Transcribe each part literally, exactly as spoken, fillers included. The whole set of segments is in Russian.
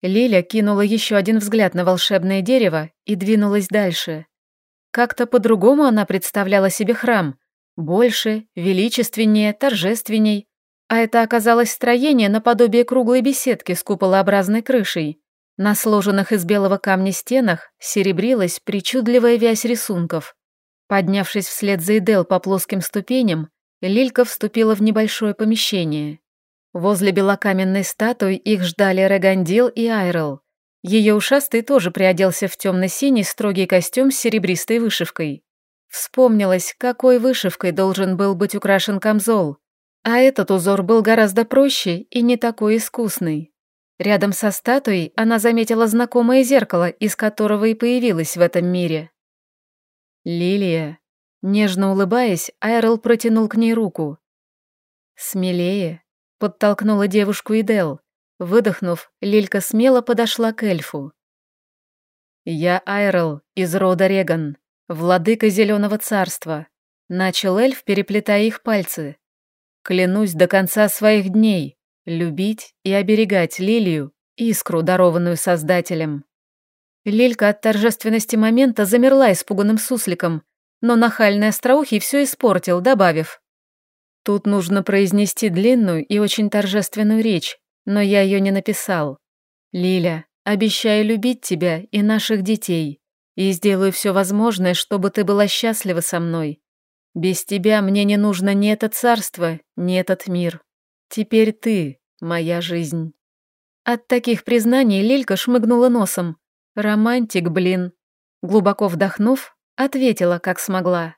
Лиля кинула еще один взгляд на волшебное дерево и двинулась дальше. Как-то по-другому она представляла себе храм. Больше, величественнее, торжественней. А это оказалось строение наподобие круглой беседки с куполообразной крышей. На сложенных из белого камня стенах серебрилась причудливая вязь рисунков. Поднявшись вслед за Эдел по плоским ступеням, Лилька вступила в небольшое помещение. Возле белокаменной статуи их ждали Регандил и Айрел. Ее ушастый тоже приоделся в темно-синий строгий костюм с серебристой вышивкой. Вспомнилось, какой вышивкой должен был быть украшен камзол, а этот узор был гораздо проще и не такой искусный. Рядом со статуей она заметила знакомое зеркало, из которого и появилась в этом мире. «Лилия», нежно улыбаясь, Айрел протянул к ней руку. «Смелее», — подтолкнула девушку Эдел. Выдохнув, Лилька смело подошла к эльфу. «Я Айрел из рода Реган, владыка Зеленого Царства», — начал эльф, переплетая их пальцы. «Клянусь до конца своих дней любить и оберегать Лилию, искру, дарованную Создателем». Лилька от торжественности момента замерла испуганным сусликом, но нахальный остроухий все испортил, добавив: «Тут нужно произнести длинную и очень торжественную речь, но я ее не написал. Лиля, обещаю любить тебя и наших детей, и сделаю все возможное, чтобы ты была счастлива со мной. Без тебя мне не нужно ни это царство, ни этот мир. Теперь ты — моя жизнь». От таких признаний Лилька шмыгнула носом. Романтик, блин. Глубоко вдохнув, ответила, как смогла.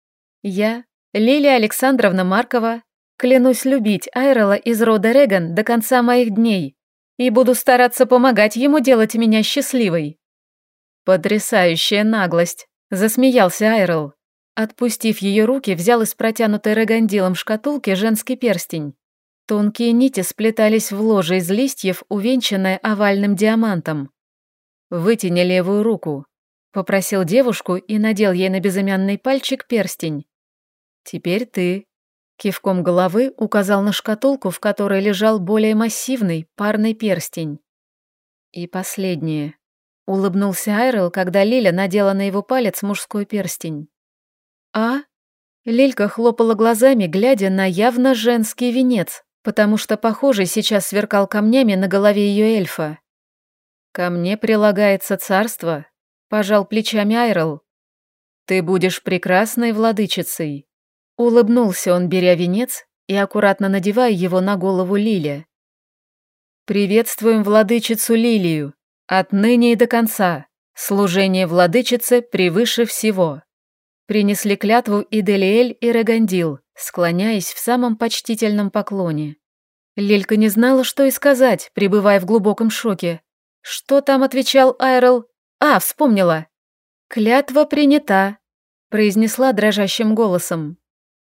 «Я, Лилия Александровна Маркова, клянусь любить Айрела из рода Реган до конца моих дней и буду стараться помогать ему делать меня счастливой». «Потрясающая наглость», — засмеялся Айрел. Отпустив ее руки, взял из протянутой Регандилом шкатулки женский перстень. Тонкие нити сплетались в ложе из листьев, увенчанное овальным диамантом. «Вытяни левую руку», — попросил девушку и надел ей на безымянный пальчик перстень. «Теперь ты», — кивком головы указал на шкатулку, в которой лежал более массивный парный перстень. «И последнее», — улыбнулся Айрел, когда Лиля надела на его палец мужской перстень. «А?» — Лилька хлопала глазами, глядя на явно женский венец, потому что похожий сейчас сверкал камнями на голове ее эльфа. «Ко мне прилагается царство», — пожал плечами Айрел. «Ты будешь прекрасной владычицей», — улыбнулся он, беря венец и аккуратно надевая его на голову Лиле. «Приветствуем владычицу Лилию, отныне и до конца, служение владычице превыше всего». Принесли клятву и Делиэль, и Регандил, склоняясь в самом почтительном поклоне. Лилька не знала, что и сказать, пребывая в глубоком шоке. Что там отвечал Айрел? А, вспомнила. «Клятва принята», — произнесла дрожащим голосом.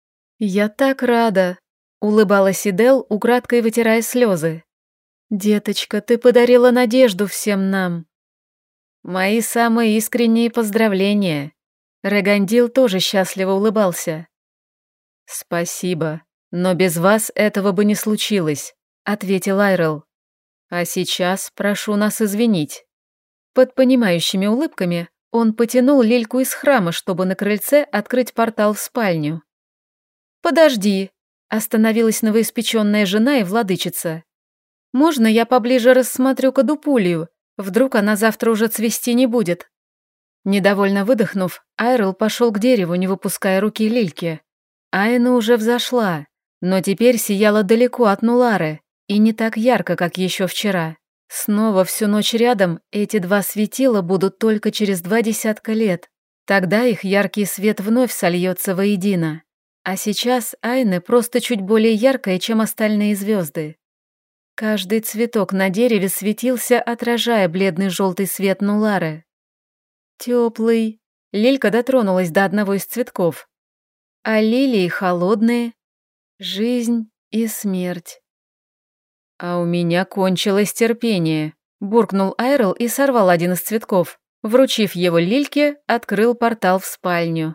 «Я так рада», — улыбалась Эдел, украдкой вытирая слезы. «Деточка, ты подарила надежду всем нам». «Мои самые искренние поздравления». Регандил тоже счастливо улыбался. «Спасибо, но без вас этого бы не случилось», — ответил Айрел. «А сейчас прошу нас извинить». Под понимающими улыбками он потянул Лильку из храма, чтобы на крыльце открыть портал в спальню. «Подожди», — остановилась новоиспеченная жена и владычица. «Можно я поближе рассмотрю кадупулию? Вдруг она завтра уже цвести не будет?» Недовольно выдохнув, Айрел пошел к дереву, не выпуская руки Лильки. Айна уже взошла, но теперь сияла далеко от Нулары и не так ярко, как еще вчера. Снова всю ночь рядом эти два светила будут только через два десятка лет. Тогда их яркий свет вновь сольется воедино. А сейчас Айна просто чуть более яркая, чем остальные звезды. Каждый цветок на дереве светился, отражая бледный желтый свет Нулары. Теплый. Лилька дотронулась до одного из цветков. А лилии холодные. Жизнь и смерть. «А у меня кончилось терпение», — буркнул Айрел и сорвал один из цветков. Вручив его Лильке, открыл портал в спальню.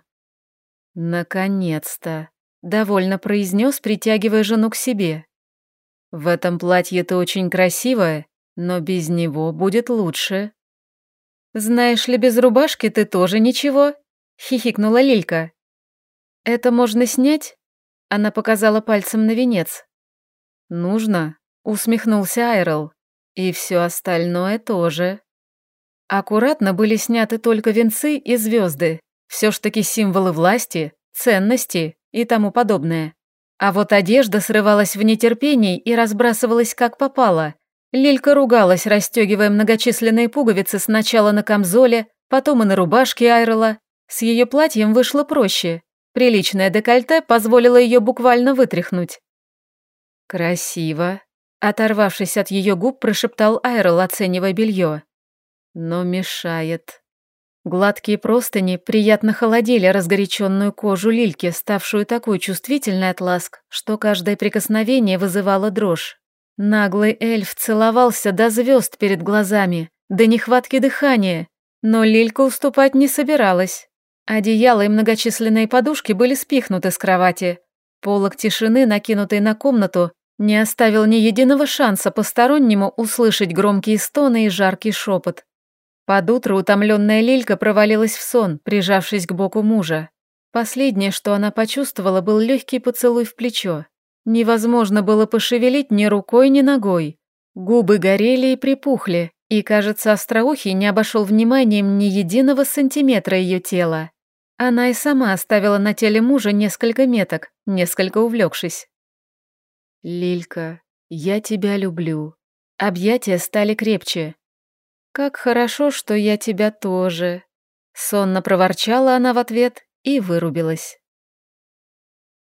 «Наконец-то», — довольно произнес, притягивая жену к себе. «В этом платье ты очень красивая, но без него будет лучше». «Знаешь ли, без рубашки ты тоже ничего», — хихикнула Лилька. «Это можно снять?» — она показала пальцем на венец. «Нужно», — усмехнулся Айрл. «И все остальное тоже». Аккуратно были сняты только венцы и звезды, все ж таки символы власти, ценности и тому подобное. А вот одежда срывалась в нетерпении и разбрасывалась как попало. Лилька ругалась, расстегивая многочисленные пуговицы сначала на камзоле, потом и на рубашке Айрела. С ее платьем вышло проще. Приличное декольте позволило ее буквально вытряхнуть. «Красиво», — оторвавшись от ее губ, прошептал Айрел, оценивая белье. «Но мешает». Гладкие простыни приятно холодили разгоряченную кожу Лильки, ставшую такой чувствительной от ласк, что каждое прикосновение вызывало дрожь. Наглый эльф целовался до звезд перед глазами, до нехватки дыхания, но Лилька уступать не собиралась. Одеяло и многочисленные подушки были спихнуты с кровати. Полог тишины, накинутый на комнату, не оставил ни единого шанса постороннему услышать громкие стоны и жаркий шепот. Под утро утомленная Лилька провалилась в сон, прижавшись к боку мужа. Последнее, что она почувствовала, был легкий поцелуй в плечо. Невозможно было пошевелить ни рукой, ни ногой. Губы горели и припухли, и, кажется, Остроухий не обошел вниманием ни единого сантиметра ее тела. Она и сама оставила на теле мужа несколько меток, несколько увлекшись. «Лилька, я тебя люблю». Объятия стали крепче. «Как хорошо, что я тебя тоже», — сонно проворчала она в ответ и вырубилась.